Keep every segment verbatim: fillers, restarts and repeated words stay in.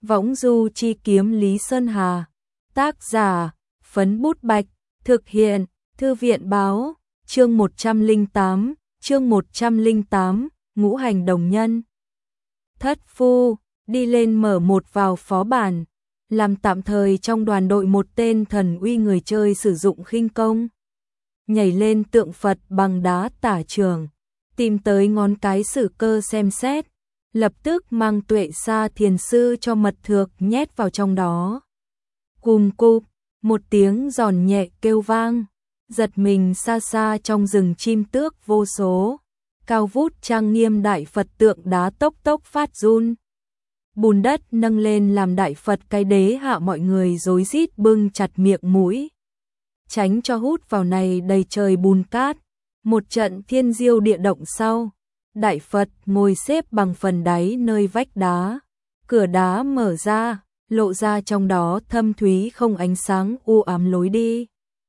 Võng du chi kiếm Lý Sơn Hà. Tác giả, Phấn Bút Bạch. Thực hiện, Thư viện Báo. Chương một trăm lẻ tám, chương một trăm lẻ tám, Ngũ hành đồng nhân. Thất phu, đi lên mở một vào phó bản, làm tạm thời trong đoàn đội một tên thần uy người chơi sử dụng khinh công. Nhảy lên tượng Phật bằng đá tả trường, tìm tới ngón cái sử cơ xem xét, lập tức mang Tuệ Sa thiền sư cho mật thược nhét vào trong đó. Cùm cụp, một tiếng giòn nhẹ kêu vang, giật mình xa xa trong rừng chim tước vô số, cao vút trang nghiêm đại Phật tượng đá tốc tốc phát run. Bùn đất nâng lên làm đại Phật cái đế hạ mọi người rối rít bưng chặt miệng mũi, tránh cho hút vào này đầy trời bùn cát. Một trận thiên diêu địa động sau, đại Phật ngồi xếp bằng phần đáy nơi vách đá, cửa đá mở ra, lộ ra trong đó thâm thúy không ánh sáng u ám lối đi.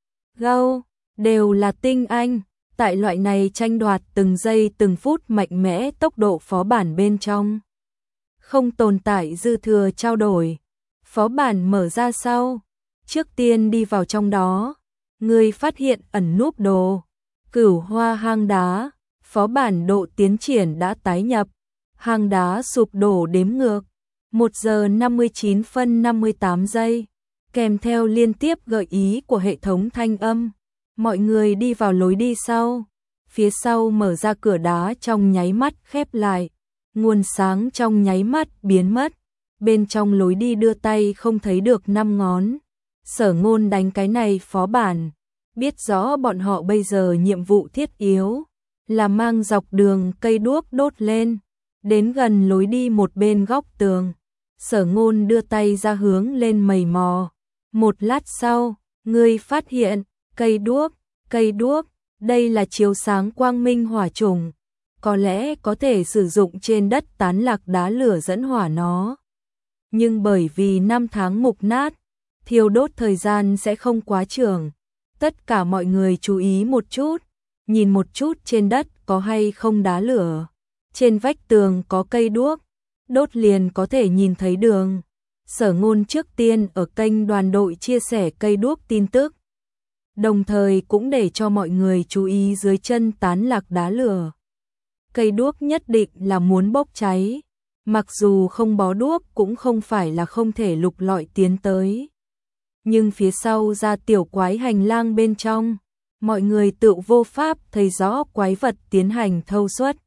Gâu, đều là tinh anh, tại loại này tranh đoạt từng giây từng phút mạnh mẽ tốc độ phó bản bên trong. Không tồn tại dư thừa trao đổi, phó bản mở ra sau, trước tiên đi vào trong đó, người phát hiện ẩn núp đồ. Cửu Hoa hang đá, phó bản độ tiến triển đã tái nhập, hang đá sụp đổ đếm ngược, một giờ năm mươi chín phân năm mươi tám giây, kèm theo liên tiếp gợi ý của hệ thống thanh âm. Mọi người đi vào lối đi sau, phía sau mở ra cửa đá trong nháy mắt khép lại, nguồn sáng trong nháy mắt biến mất, bên trong lối đi đưa tay không thấy được năm ngón. Sở Ngôn đánh cái này phó bản, biết rõ bọn họ bây giờ nhiệm vụ thiết yếu là mang dọc đường cây đuốc đốt lên, đến gần lối đi một bên góc tường. Sở Ngôn đưa tay ra hướng lên mày mò, một lát sau, người phát hiện, cây đuốc, cây đuốc, đây là chiếu sáng quang minh hỏa trùng, có lẽ có thể sử dụng trên đất tán lạc đá lửa dẫn hỏa nó. Nhưng bởi vì năm tháng mục nát, thiêu đốt thời gian sẽ không quá trường. Tất cả mọi người chú ý một chút, nhìn một chút trên đất có hay không đá lửa, trên vách tường có cây đuốc, đốt liền có thể nhìn thấy đường. Sở Ngôn trước tiên ở kênh đoàn đội chia sẻ cây đuốc tin tức, đồng thời cũng để cho mọi người chú ý dưới chân tán lạc đá lửa. Cây đuốc nhất định là muốn bốc cháy, mặc dù không bó đuốc cũng không phải là không thể lục lọi tiến tới. Nhưng phía sau ra tiểu quái hành lang bên trong, mọi người tự vô pháp thấy rõ quái vật tiến hành thâu suất.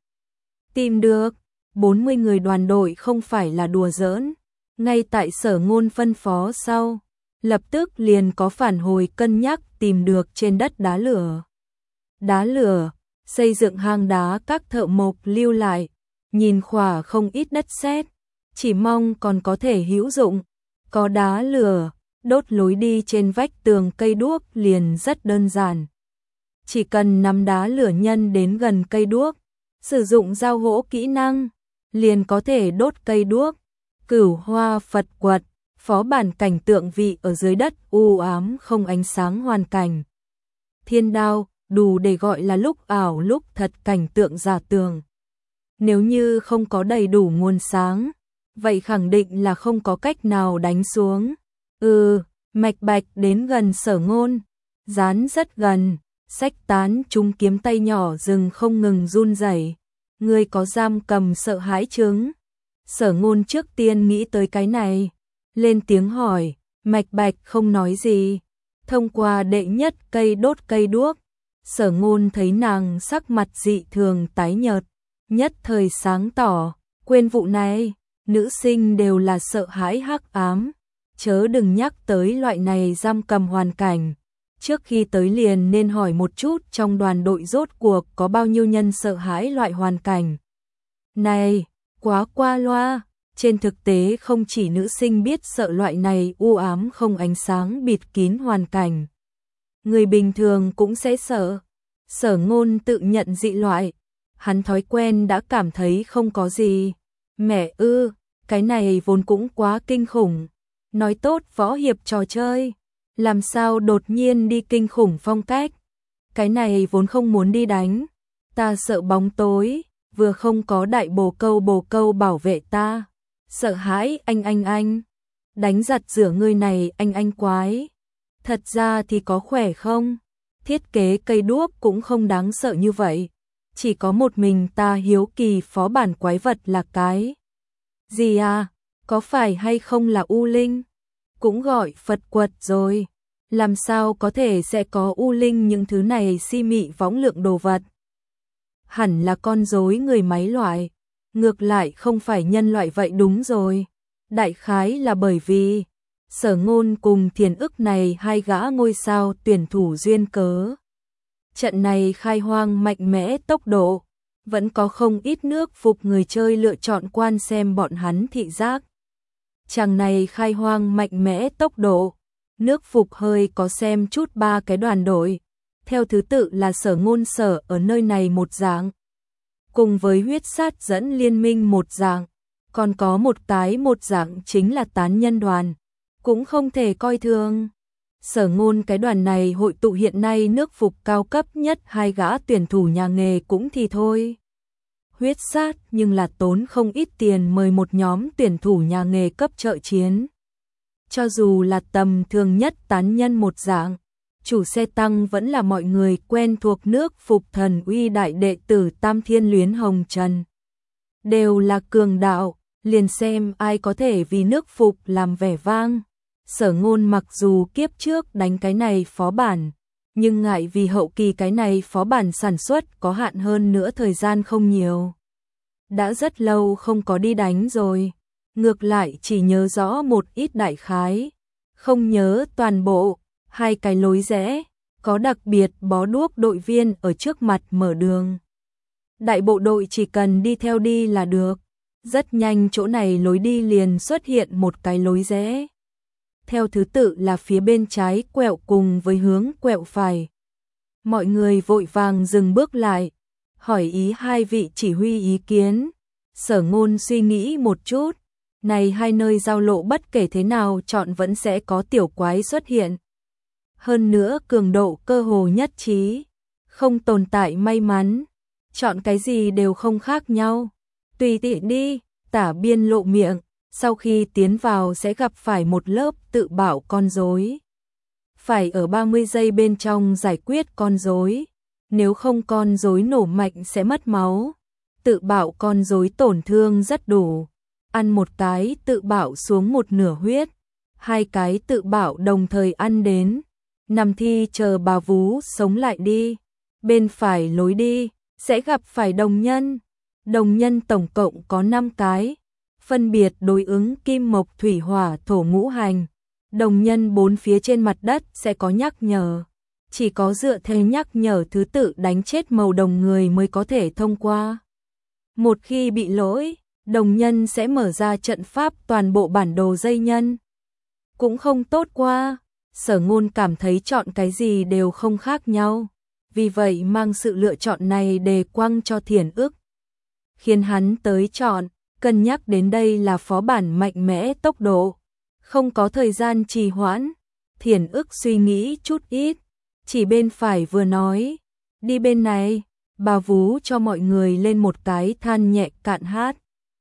Tìm được, bốn mươi người đoàn đội không phải là đùa giỡn, ngay tại Sở Ngôn phân phó sau, lập tức liền có phản hồi cân nhắc tìm được trên đất đá lửa. Đá lửa, xây dựng hang đá các thợ mộc lưu lại, nhìn khỏa không ít đất sét, chỉ mong còn có thể hữu dụng, có đá lửa. Đốt lối đi trên vách tường cây đuốc liền rất đơn giản. Chỉ cần nắm đá lửa nhân đến gần cây đuốc, sử dụng dao hỗ kỹ năng, liền có thể đốt cây đuốc. Cửu Hoa Phật quật, phó bản cảnh tượng vị ở dưới đất u ám không ánh sáng hoàn cảnh. Thiên đao, đủ để gọi là lúc ảo lúc thật cảnh tượng giả tường. Nếu như không có đầy đủ nguồn sáng, vậy khẳng định là không có cách nào đánh xuống. Ừ, Mạch Bạch đến gần Sở Ngôn, dán rất gần, xách tán chúng kiếm tay nhỏ rừng không ngừng run rẩy. Người có giam cầm sợ hãi chứng. Sở Ngôn trước tiên nghĩ tới cái này, lên tiếng hỏi, Mạch Bạch không nói gì. Thông qua đệ nhất cây đốt cây đuốc, Sở Ngôn thấy nàng sắc mặt dị thường tái nhợt, nhất thời sáng tỏ, quên vụ này, nữ sinh đều là sợ hãi hắc ám. Chớ đừng nhắc tới loại này giam cầm hoàn cảnh. Trước khi tới liền nên hỏi một chút trong đoàn đội rốt cuộc có bao nhiêu nhân sợ hãi loại hoàn cảnh. Này, quá qua loa, trên thực tế không chỉ nữ sinh biết sợ loại này u ám không ánh sáng bịt kín hoàn cảnh. Người bình thường cũng sẽ sợ. Sở Ngôn tự nhận dị loại, hắn thói quen đã cảm thấy không có gì. Mẹ ư, cái này vốn cũng quá kinh khủng. Nói tốt võ hiệp trò chơi, làm sao đột nhiên đi kinh khủng phong cách. Cái này vốn không muốn đi đánh, ta sợ bóng tối, vừa không có đại bồ câu bồ câu bảo vệ ta. Sợ hãi anh anh anh. Đánh giặt rửa người này anh anh quái. Thật ra thì có khỏe không? Thiết kế cây đuốc cũng không đáng sợ như vậy. Chỉ có một mình ta hiếu kỳ phó bản quái vật là cái gì à? Có phải hay không là U Linh? Cũng gọi Phật quật rồi. Làm sao có thể sẽ có U Linh những thứ này si mị võng lượng đồ vật? Hẳn là con rối người máy loại. Ngược lại không phải nhân loại vậy đúng rồi. Đại khái là bởi vì Sở Ngôn cùng Thiền Ức này hai gã ngôi sao tuyển thủ duyên cớ. Trận này khai hoang mạnh mẽ tốc độ, vẫn có không ít nước phục người chơi lựa chọn quan xem bọn hắn thị giác. Chàng này khai hoang mạnh mẽ tốc độ, nước phục hơi có xem chút ba cái đoàn đội, theo thứ tự là Sở Ngôn Sở ở nơi này một dạng, cùng với huyết sát dẫn liên minh một dạng, còn có một cái một dạng chính là tán nhân đoàn, cũng không thể coi thường. Sở Ngôn cái đoàn này hội tụ hiện nay nước phục cao cấp nhất hai gã tuyển thủ nhà nghề cũng thì thôi. Huyết sát nhưng là tốn không ít tiền mời một nhóm tuyển thủ nhà nghề cấp trợ chiến. Cho dù là tầm thường nhất tán nhân một dạng, chủ xe tăng vẫn là mọi người quen thuộc nước phục thần uy đại đệ tử Tam Thiên Luyến Hồng Trần. Đều là cường đạo, liền xem ai có thể vì nước phục làm vẻ vang. Sở Ngôn mặc dù kiếp trước đánh cái này phó bản, nhưng ngại vì hậu kỳ cái này phó bản sản xuất có hạn hơn nữa thời gian không nhiều. Đã rất lâu không có đi đánh rồi, ngược lại chỉ nhớ rõ một ít đại khái, không nhớ toàn bộ, hai cái lối rẽ, có đặc biệt bó đuốc đội viên ở trước mặt mở đường. Đại bộ đội chỉ cần đi theo đi là được, rất nhanh chỗ này lối đi liền xuất hiện một cái lối rẽ. Theo thứ tự là phía bên trái quẹo cùng với hướng quẹo phải. Mọi người vội vàng dừng bước lại, hỏi ý hai vị chỉ huy ý kiến. Sở Ngôn suy nghĩ một chút, này hai nơi giao lộ bất kể thế nào chọn vẫn sẽ có tiểu quái xuất hiện. Hơn nữa cường độ cơ hồ nhất trí, không tồn tại may mắn, chọn cái gì đều không khác nhau. Tùy tiện đi, Tả Biên lộ miệng. Sau khi tiến vào sẽ gặp phải một lớp tự bảo con rối. Phải ở ba mươi giây bên trong giải quyết con rối, nếu không con rối nổ mạnh sẽ mất máu. Tự bảo con rối tổn thương rất đủ, ăn một cái tự bảo xuống một nửa huyết, hai cái tự bảo đồng thời ăn đến, nằm thi chờ bà vú sống lại đi. Bên phải lối đi sẽ gặp phải đồng nhân, đồng nhân tổng cộng có năm cái. Phân biệt đối ứng kim mộc thủy hỏa thổ ngũ hành. Đồng nhân bốn phía trên mặt đất sẽ có nhắc nhở. Chỉ có dựa theo nhắc nhở thứ tự đánh chết màu đồng người mới có thể thông qua. Một khi bị lỗi, đồng nhân sẽ mở ra trận pháp toàn bộ bản đồ dây nhân. Cũng không tốt qua. Sở Ngôn cảm thấy chọn cái gì đều không khác nhau. Vì vậy mang sự lựa chọn này đề quăng cho Thiền Ức, khiến hắn tới chọn. Cân nhắc đến đây là phó bản mạnh mẽ tốc độ, không có thời gian trì hoãn. Thiền Ức suy nghĩ chút ít, chỉ bên phải vừa nói, đi bên này, bà vú cho mọi người lên một cái than nhẹ cạn hát.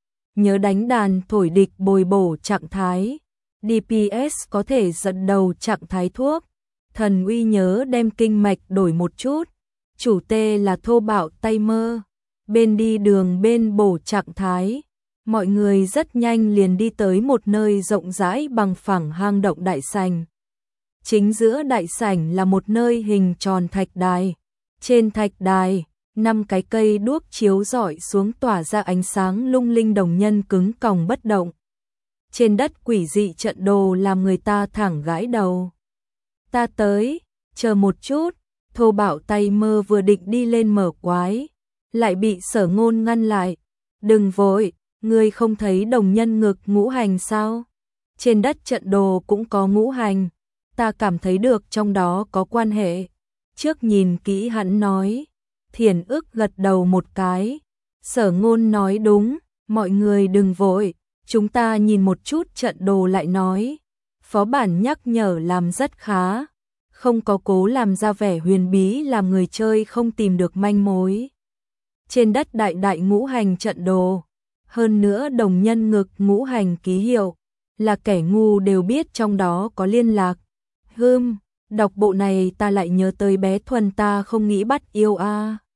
Nhớ đánh đàn thổi địch bồi bổ trạng thái, đê pê ét có thể dẫn đầu trạng thái thuốc, thần uy nhớ đem kinh mạch đổi một chút, chủ tê là thô bạo tay mơ, bên đi đường bên bổ trạng thái. Mọi người rất nhanh liền đi tới một nơi rộng rãi bằng phẳng hang động đại sảnh. Chính giữa đại sảnh là một nơi hình tròn thạch đài. Trên thạch đài, năm cái cây đuốc chiếu rọi xuống tỏa ra ánh sáng lung linh, đồng nhân cứng còng bất động. Trên đất quỷ dị trận đồ làm người ta thẳng gãi đầu. Ta tới, chờ một chút, thô bạo tay mơ vừa định đi lên mở quái, lại bị Sở Ngôn ngăn lại. Đừng vội. Ngươi không thấy đồng nhân ngực ngũ hành sao? Trên đất trận đồ cũng có ngũ hành, ta cảm thấy được trong đó có quan hệ. Trước nhìn kỹ hắn nói, Thiền Ức gật đầu một cái. Sở Ngôn nói đúng, mọi người đừng vội, chúng ta nhìn một chút trận đồ lại nói. Phó bản nhắc nhở làm rất khá, không có cố làm ra vẻ huyền bí làm người chơi không tìm được manh mối. Trên đất đại đại ngũ hành trận đồ, Hơn nữa đồng nhân ngực ngũ hành ký hiệu, là kẻ ngu đều biết trong đó có liên lạc. Hưm, đọc bộ này ta lại nhớ tới bé Thuần ta không nghĩ bắt yêu a.